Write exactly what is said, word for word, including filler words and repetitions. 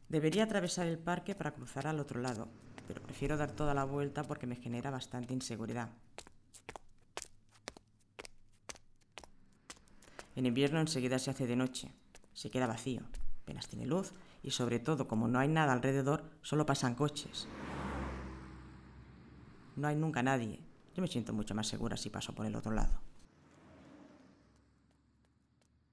Debería atravesar el parque para cruzar al otro lado, pero prefiero dar toda la vuelta porque me genera bastante inseguridad. En invierno enseguida se hace de noche, se queda vacío, apenas tiene luz y sobre todo como no hay nada alrededor, solo pasan coches. No hay nunca nadie. Yo me siento mucho más segura si paso por el otro lado.